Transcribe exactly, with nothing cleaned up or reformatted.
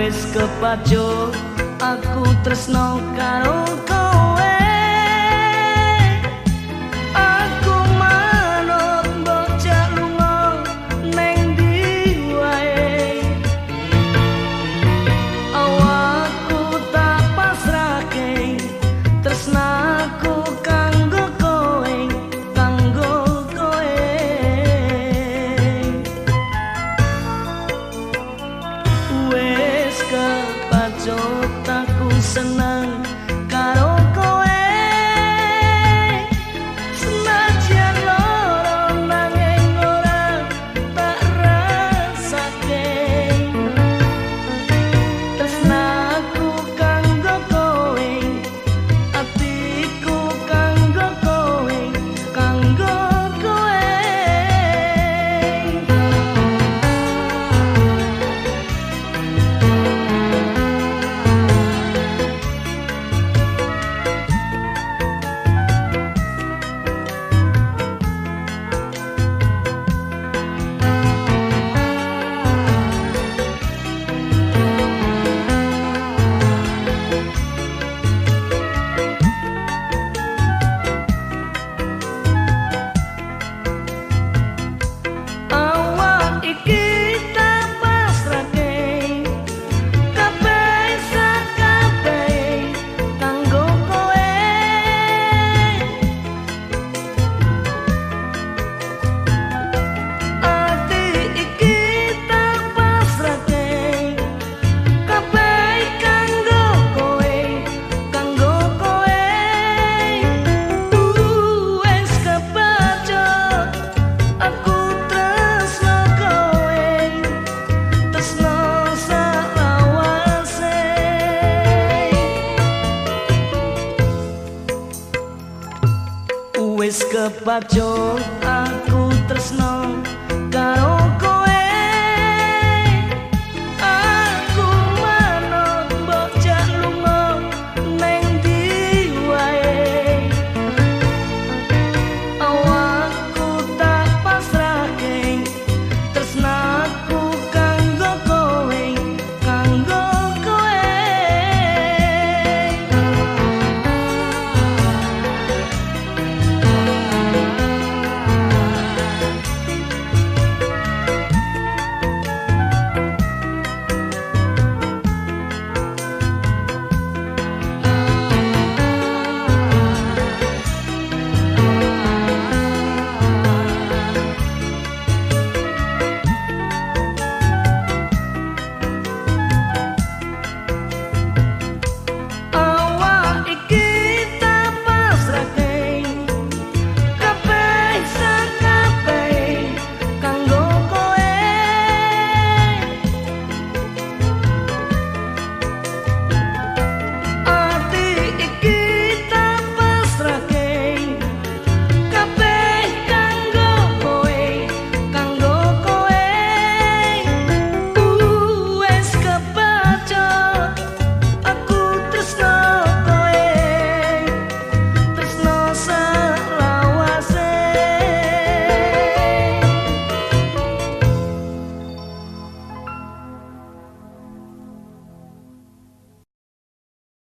Wis kepacut aku tresno karo kowe. Aku manut bocah lunga neng ndi wae. Awakku tak pasrahke tresnaku kanggo kowe, kanggo kowe. Wis kepacut aku seneng karo kowe. Senajan loro nanging ora tak rasake. Tresnaku kanggo kowe, atiku kanggo kowe, kanggo kowe. Awak iki tak pasrahke kabeh sakabeh kanggo kowe. Ati iki tak pasrahke kabeh kanggo kowe, kanggo kowe. Wis kepacut aku tresno kowe, tresno salawase. Wis kepacut aku tresno karo